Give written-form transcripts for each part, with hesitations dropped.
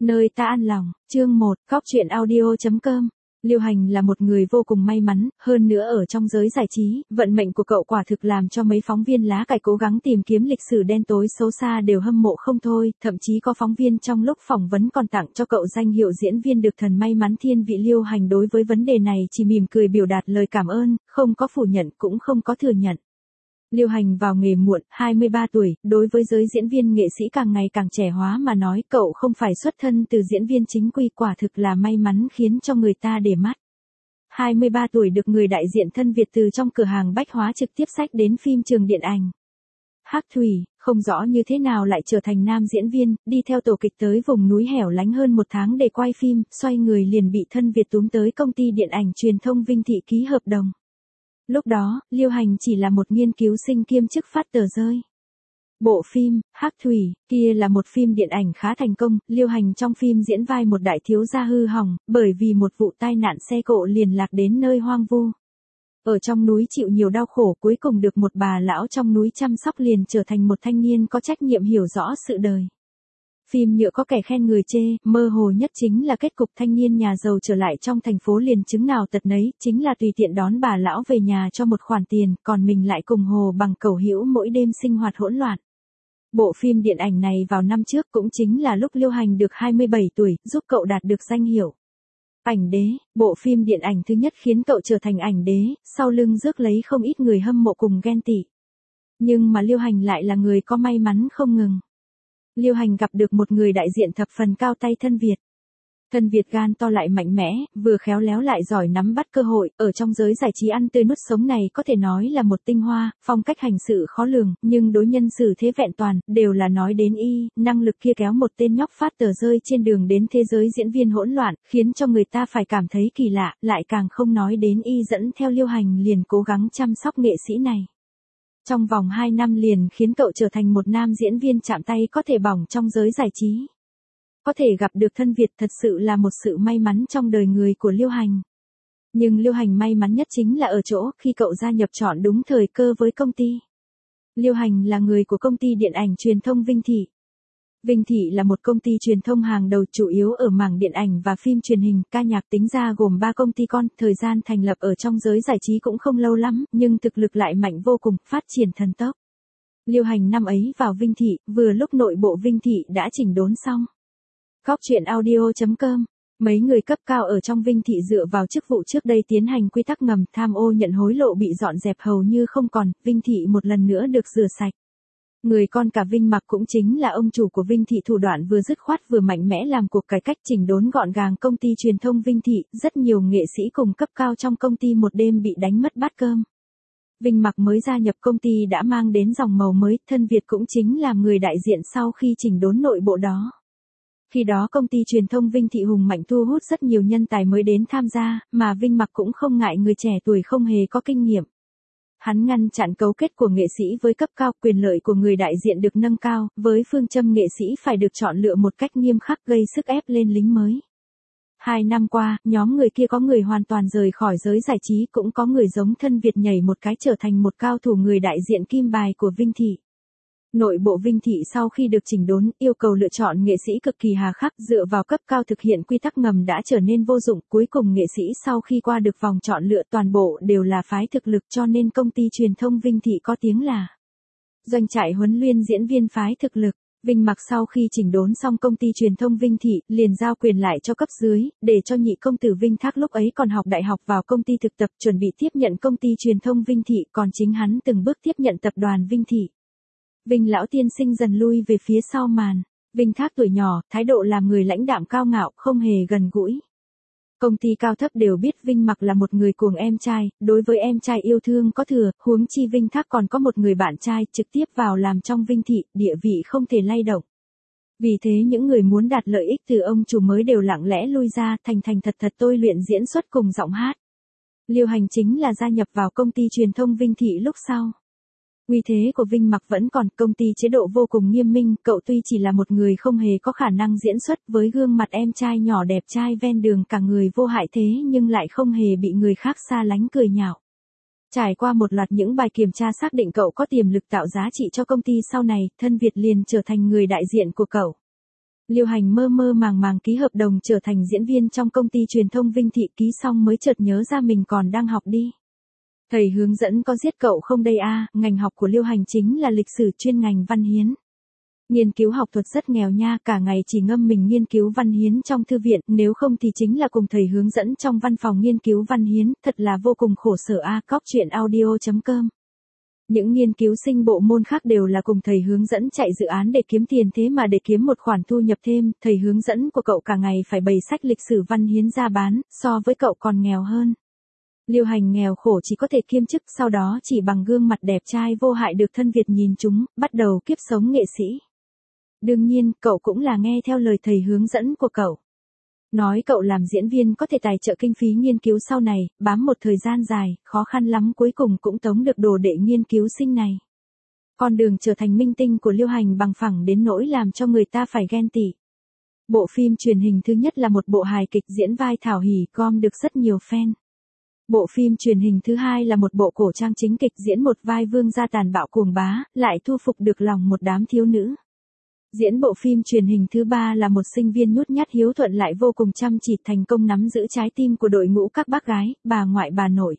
Nơi ta an lòng, chương 1, Cóc truyện audio.com. Liêu Hành là một người vô cùng may mắn, hơn nữa ở trong giới giải trí, vận mệnh của cậu quả thực làm cho mấy phóng viên lá cải cố gắng tìm kiếm lịch sử đen tối xấu xa đều hâm mộ không thôi, thậm chí có phóng viên trong lúc phỏng vấn còn tặng cho cậu danh hiệu diễn viên được thần may mắn thiên vị. Liêu Hành đối với vấn đề này chỉ mỉm cười biểu đạt lời cảm ơn, không có phủ nhận cũng không có thừa nhận. Liêu Hành vào nghề muộn, 23 tuổi, đối với giới diễn viên nghệ sĩ càng ngày càng trẻ hóa mà nói, cậu không phải xuất thân từ diễn viên chính quy, quả thực là may mắn khiến cho người ta để mắt. 23 tuổi được người đại diện thân Việt từ trong cửa hàng bách hóa trực tiếp xách đến phim trường điện ảnh. Hắc Thủy, không rõ như thế nào lại trở thành nam diễn viên, đi theo tổ kịch tới vùng núi hẻo lánh hơn một tháng để quay phim, xoay người liền bị thân Việt túm tới công ty điện ảnh truyền thông Vinh Thị ký hợp đồng. Lúc đó, Liêu Hành chỉ là một nghiên cứu sinh kiêm chức phát tờ rơi. Bộ phim, Hắc Thủy, kia là một phim điện ảnh khá thành công, Liêu Hành trong phim diễn vai một đại thiếu gia hư hỏng, bởi vì một vụ tai nạn xe cộ liền lạc đến nơi hoang vu. Ở trong núi chịu nhiều đau khổ, cuối cùng được một bà lão trong núi chăm sóc, liền trở thành một thanh niên có trách nhiệm hiểu rõ sự đời. Phim nhựa có kẻ khen người chê, mơ hồ nhất chính là kết cục thanh niên nhà giàu trở lại trong thành phố liền chứng nào tật nấy, chính là tùy tiện đón bà lão về nhà cho một khoản tiền, còn mình lại cùng Hồ Bằng Cẩu Hữu mỗi đêm sinh hoạt hỗn loạn. Bộ phim điện ảnh này vào năm trước cũng chính là lúc Liêu Hành được 27 tuổi, giúp cậu đạt được danh hiệu ảnh đế. Bộ phim điện ảnh thứ nhất khiến cậu trở thành ảnh đế, sau lưng rước lấy không ít người hâm mộ cùng ghen tị. Nhưng mà Liêu Hành lại là người có may mắn không ngừng. Liêu Hành gặp được một người đại diện thập phần cao tay thân Việt. Thân Việt gan to lại mạnh mẽ, vừa khéo léo lại giỏi nắm bắt cơ hội, ở trong giới giải trí ăn tươi nuốt sống này có thể nói là một tinh hoa, phong cách hành sự khó lường, nhưng đối nhân xử thế vẹn toàn, đều là nói đến năng lực kia kéo một tên nhóc phát tờ rơi trên đường đến thế giới diễn viên hỗn loạn, khiến cho người ta phải cảm thấy kỳ lạ, lại càng không nói đến dẫn theo Liêu Hành liền cố gắng chăm sóc nghệ sĩ này. Trong vòng 2 năm liền khiến cậu trở thành một nam diễn viên chạm tay có thể bỏng trong giới giải trí. Có thể gặp được thân Việt thật sự là một sự may mắn trong đời người của Liêu Hành. Nhưng Liêu Hành may mắn nhất chính là ở chỗ khi cậu gia nhập chọn đúng thời cơ với công ty. Liêu Hành là người của công ty điện ảnh truyền thông Vinh Thị. Vinh Thị là một công ty truyền thông hàng đầu chủ yếu ở mảng điện ảnh và phim truyền hình, ca nhạc, tính ra gồm 3 công ty con, thời gian thành lập ở trong giới giải trí cũng không lâu lắm, nhưng thực lực lại mạnh vô cùng, phát triển thần tốc. Liêu Hành năm ấy vào Vinh Thị, vừa lúc nội bộ Vinh Thị đã chỉnh đốn xong. Cóc truyện audio.com. Mấy người cấp cao ở trong Vinh Thị dựa vào chức vụ trước đây tiến hành quy tắc ngầm, tham ô nhận hối lộ bị dọn dẹp hầu như không còn, Vinh Thị một lần nữa được rửa sạch. Người con cả Vinh Mặc cũng chính là ông chủ của Vinh Thị, thủ đoạn vừa dứt khoát vừa mạnh mẽ làm cuộc cải cách chỉnh đốn gọn gàng công ty truyền thông Vinh Thị, rất nhiều nghệ sĩ cùng cấp cao trong công ty một đêm bị đánh mất bát cơm. Vinh Mặc mới gia nhập công ty đã mang đến dòng màu mới, thân Việt cũng chính là người đại diện sau khi chỉnh đốn nội bộ đó. Khi đó công ty truyền thông Vinh Thị hùng mạnh thu hút rất nhiều nhân tài mới đến tham gia, mà Vinh Mặc cũng không ngại người trẻ tuổi không hề có kinh nghiệm. Hắn ngăn chặn cấu kết của nghệ sĩ với cấp cao, quyền lợi của người đại diện được nâng cao, với phương châm nghệ sĩ phải được chọn lựa một cách nghiêm khắc, gây sức ép lên lính mới. 2 năm qua, nhóm người kia có người hoàn toàn rời khỏi giới giải trí, cũng có người giống thân Việt nhảy một cái trở thành một cao thủ người đại diện kim bài của Vinh Thị. Nội bộ Vinh Thị sau khi được chỉnh đốn, yêu cầu lựa chọn nghệ sĩ cực kỳ hà khắc, dựa vào cấp cao thực hiện quy tắc ngầm đã trở nên vô dụng, cuối cùng nghệ sĩ sau khi qua được vòng chọn lựa toàn bộ đều là phái thực lực, cho nên công ty truyền thông Vinh Thị có tiếng là doanh trại huấn luyện diễn viên phái thực lực. Vinh Mặc sau khi chỉnh đốn xong công ty truyền thông Vinh Thị, liền giao quyền lại cho cấp dưới, để cho nhị công tử Vinh Thác lúc ấy còn học đại học vào công ty thực tập, chuẩn bị tiếp nhận công ty truyền thông Vinh Thị, còn chính hắn từng bước tiếp nhận tập đoàn Vinh Thị. Vinh lão tiên sinh dần lui về phía sau màn. Vinh Thác tuổi nhỏ, thái độ làm người lãnh đạm cao ngạo, không hề gần gũi. Công ty cao thấp đều biết Vinh Mặc là một người cuồng em trai, đối với em trai yêu thương có thừa, huống chi Vinh Thác còn có một người bạn trai trực tiếp vào làm trong Vinh Thị, địa vị không thể lay động. Vì thế những người muốn đạt lợi ích từ ông chủ mới đều lặng lẽ lui ra, thành thật tôi luyện diễn xuất cùng giọng hát. Liêu Hành chính là gia nhập vào công ty truyền thông Vinh Thị lúc sau. Uy thế của Vinh Mặc vẫn còn, công ty chế độ vô cùng nghiêm minh, cậu tuy chỉ là một người không hề có khả năng diễn xuất, với gương mặt em trai nhỏ đẹp trai ven đường cả người vô hại thế nhưng lại không hề bị người khác xa lánh cười nhạo. Trải qua một loạt những bài kiểm tra xác định cậu có tiềm lực tạo giá trị cho công ty sau này, thân Việt liền trở thành người đại diện của cậu. Liêu Hành mơ mơ màng màng ký hợp đồng trở thành diễn viên trong công ty truyền thông Vinh Thị, ký xong mới chợt nhớ ra mình còn đang học đi. Thầy hướng dẫn có giết cậu không đây a? Ngành học của Liêu Hành chính là lịch sử, chuyên ngành văn hiến. Nghiên cứu học thuật rất nghèo nha, cả ngày chỉ ngâm mình nghiên cứu văn hiến trong thư viện, nếu không thì chính là cùng thầy hướng dẫn trong văn phòng nghiên cứu văn hiến, thật là vô cùng khổ sở a. Cóc truyện audio.com. Những nghiên cứu sinh bộ môn khác đều là cùng thầy hướng dẫn chạy dự án để kiếm tiền, thế mà để kiếm một khoản thu nhập thêm, thầy hướng dẫn của cậu cả ngày phải bày sách lịch sử văn hiến ra bán, so với cậu còn nghèo hơn. Liêu Hành nghèo khổ chỉ có thể kiêm chức, sau đó chỉ bằng gương mặt đẹp trai vô hại được thân Việt nhìn chúng, bắt đầu kiếp sống nghệ sĩ. Đương nhiên, cậu cũng là nghe theo lời thầy hướng dẫn của cậu. Nói cậu làm diễn viên có thể tài trợ kinh phí nghiên cứu sau này, bám một thời gian dài, khó khăn lắm cuối cùng cũng tống được đồ đệ nghiên cứu sinh này. Con đường trở thành minh tinh của Liêu Hành bằng phẳng đến nỗi làm cho người ta phải ghen tị. Bộ phim truyền hình thứ nhất là một bộ hài kịch diễn vai Thảo Hỷ, gom được rất nhiều fan. Bộ phim truyền hình thứ hai là một bộ cổ trang chính kịch diễn một vai vương gia tàn bạo cuồng bá, lại thu phục được lòng một đám thiếu nữ. Diễn bộ phim truyền hình thứ ba là một sinh viên nhút nhát hiếu thuận lại vô cùng chăm chỉ, thành công nắm giữ trái tim của đội ngũ các bác gái, bà ngoại bà nội.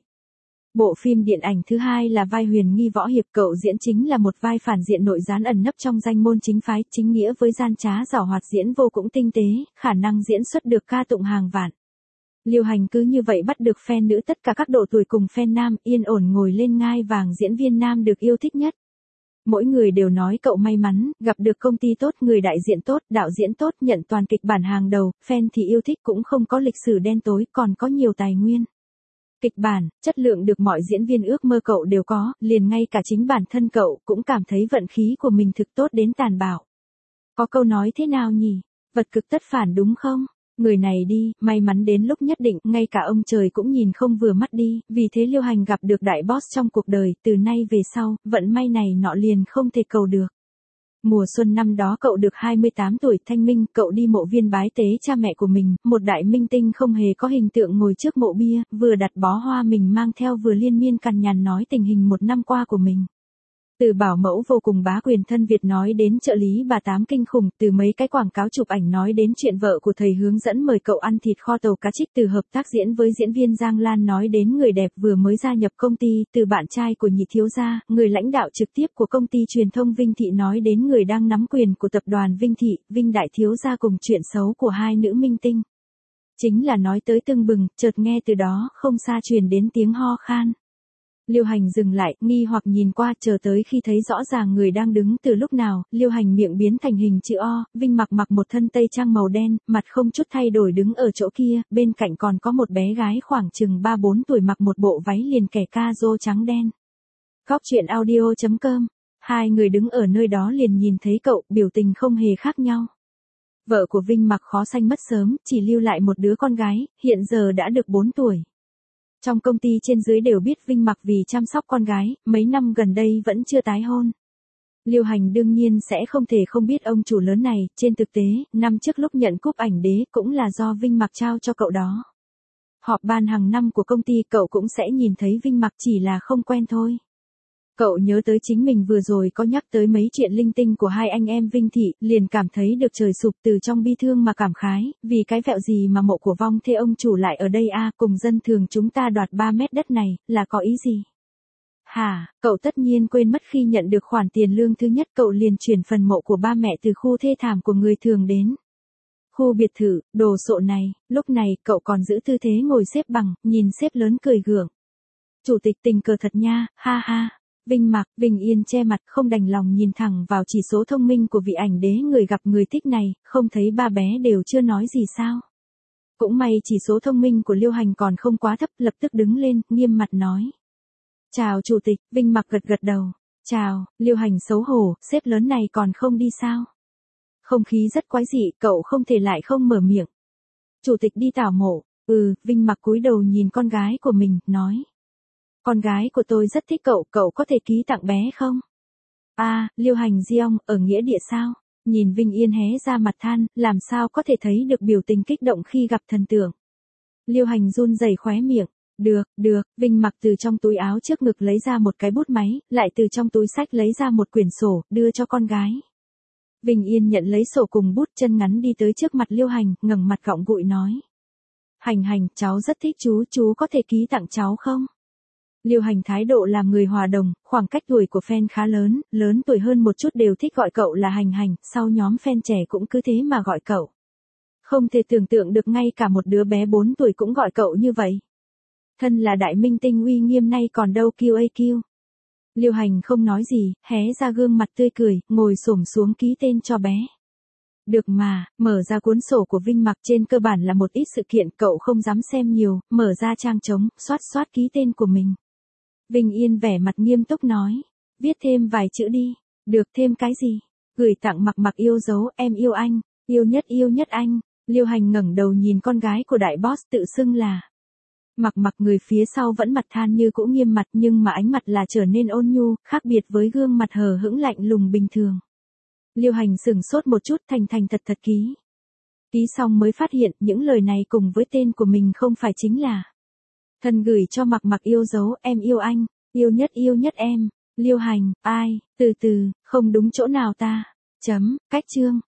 Bộ phim điện ảnh thứ hai là vai Huyền Nghi võ hiệp, cậu diễn chính là một vai phản diện nội gián ẩn nấp trong danh môn chính phái, chính nghĩa với gian trá giảo hoạt, diễn vô cùng tinh tế, khả năng diễn xuất được ca tụng hàng vạn. Liêu Hành cứ như vậy bắt được fan nữ tất cả các độ tuổi cùng fan nam, yên ổn ngồi lên ngai vàng diễn viên nam được yêu thích nhất. Mỗi người đều nói cậu may mắn, gặp được công ty tốt, người đại diện tốt, đạo diễn tốt, nhận toàn kịch bản hàng đầu, fan thì yêu thích, cũng không có lịch sử đen tối, còn có nhiều tài nguyên. Kịch bản, chất lượng được mọi diễn viên ước mơ cậu đều có, liền ngay cả chính bản thân cậu cũng cảm thấy vận khí của mình thực tốt đến tàn bạo. Có câu nói thế nào nhỉ? Vật cực tất phản đúng không? Người này đi, may mắn đến lúc nhất định, ngay cả ông trời cũng nhìn không vừa mắt đi, vì thế Liêu Hành gặp được đại boss trong cuộc đời, từ nay về sau, vận may này nọ liền không thể cầu được. Mùa xuân năm đó cậu được 28 tuổi, thanh minh, cậu đi mộ viên bái tế cha mẹ của mình, một đại minh tinh không hề có hình tượng ngồi trước mộ bia, vừa đặt bó hoa mình mang theo vừa liên miên cằn nhằn nói tình hình một năm qua của mình. Từ bảo mẫu vô cùng bá quyền thân Việt nói đến trợ lý bà Tám kinh khủng, từ mấy cái quảng cáo chụp ảnh nói đến chuyện vợ của thầy hướng dẫn mời cậu ăn thịt kho tàu cá trích, từ hợp tác diễn với diễn viên Giang Lan nói đến người đẹp vừa mới gia nhập công ty, từ bạn trai của nhị thiếu gia, người lãnh đạo trực tiếp của công ty truyền thông Vinh Thị nói đến người đang nắm quyền của tập đoàn Vinh Thị, Vinh đại thiếu gia, cùng chuyện xấu của hai nữ minh tinh. Chính là nói tới tưng bừng, chợt nghe từ đó không xa truyền đến tiếng ho khan. Liêu Hành dừng lại, nghi hoặc nhìn qua, chờ tới khi thấy rõ ràng người đang đứng từ lúc nào, Liêu Hành miệng biến thành hình chữ O, Vinh mặc một thân tây trang màu đen, mặt không chút thay đổi đứng ở chỗ kia, bên cạnh còn có một bé gái khoảng chừng 3-4 tuổi mặc một bộ váy liền kẻ ca rô trắng đen. Cóc truyện audio.com. Hai người đứng ở nơi đó liền nhìn thấy cậu, biểu tình không hề khác nhau. Vợ của Vinh mặc khó sanh mất sớm, chỉ lưu lại một đứa con gái, hiện giờ đã được 4 tuổi. Trong công ty trên dưới đều biết Vinh mặc vì chăm sóc con gái, mấy năm gần đây vẫn chưa tái hôn. Liêu Hành đương nhiên sẽ không thể không biết ông chủ lớn này, trên thực tế, năm trước lúc nhận cúp ảnh đế cũng là do Vinh mặc trao cho cậu đó. Họp ban hàng năm của công ty cậu cũng sẽ nhìn thấy Vinh mặc, chỉ là không quen thôi. Cậu nhớ tới chính mình vừa rồi có nhắc tới mấy chuyện linh tinh của hai anh em Vinh Thị, liền cảm thấy được trời sụp, từ trong bi thương mà cảm khái, vì cái vẹo gì mà mộ của vong thê ông chủ lại ở đây a, cùng dân thường chúng ta đoạt 3 mét đất này, là có ý gì? Hả, cậu tất nhiên quên mất khi nhận được khoản tiền lương thứ nhất cậu liền chuyển phần mộ của ba mẹ từ khu thê thảm của người thường đến khu biệt thự, đồ sộ này, lúc này cậu còn giữ tư thế ngồi xếp bằng, nhìn sếp lớn cười gượng. Chủ tịch tình cờ thật nha, ha ha. Vinh Yên che mặt không đành lòng nhìn thẳng vào chỉ số thông minh của vị ảnh đế người gặp người thích này, không thấy ba bé đều chưa nói gì sao. Cũng may chỉ số thông minh của Liêu Hành còn không quá thấp, lập tức đứng lên, nghiêm mặt nói. Chào chủ tịch, Vinh mặc gật đầu. Chào, Liêu Hành xấu hổ, sếp lớn này còn không đi sao? Không khí rất quái dị, cậu không thể lại không mở miệng. Chủ tịch đi tảo mộ, Vinh mặc cúi đầu nhìn con gái của mình, nói. Con gái của tôi rất thích cậu, cậu có thể ký tặng bé không? Liêu Hành Diong, ở nghĩa địa sao? Nhìn Vinh Yên hé ra mặt than, làm sao có thể thấy được biểu tình kích động khi gặp thần tượng. Liêu Hành run rẩy khóe miệng. Được, Vinh mặc từ trong túi áo trước ngực lấy ra một cái bút máy, lại từ trong túi sách lấy ra một quyển sổ, đưa cho con gái. Vinh Yên nhận lấy sổ cùng bút, chân ngắn đi tới trước mặt Liêu Hành, ngẩng mặt gọng gụi nói. Hành, cháu rất thích chú có thể ký tặng cháu không? Liêu Hành thái độ làm người hòa đồng, khoảng cách tuổi của fan khá lớn, lớn tuổi hơn một chút đều thích gọi cậu là Hành, sau nhóm fan trẻ cũng cứ thế mà gọi cậu. Không thể tưởng tượng được ngay cả một đứa bé 4 tuổi cũng gọi cậu như vậy. Thân là đại minh tinh uy nghiêm nay còn đâu QAQ. Liêu Hành không nói gì, hé ra gương mặt tươi cười, ngồi xổm xuống ký tên cho bé. Được mà, mở ra cuốn sổ của Vinh Mặc, trên cơ bản là một ít sự kiện cậu không dám xem nhiều, mở ra trang trống, xoát ký tên của mình. Vinh Yên vẻ mặt nghiêm túc nói, viết thêm vài chữ đi. Được, thêm cái gì? Gửi tặng Mặc yêu dấu, em yêu anh, yêu nhất anh. Liêu Hành ngẩng đầu nhìn con gái của đại boss tự xưng là. Mặc người phía sau vẫn mặt than như cũ nghiêm mặt, nhưng mà ánh mặt là trở nên ôn nhu, khác biệt với gương mặt hờ hững lạnh lùng bình thường. Liêu Hành sửng sốt một chút, thành thật ký. Ký xong mới phát hiện những lời này cùng với tên của mình không phải chính là. Thân gửi cho Mặc yêu dấu, em yêu anh, yêu nhất em. Liêu Hành, ai, từ, không đúng chỗ nào ta. Cách chương.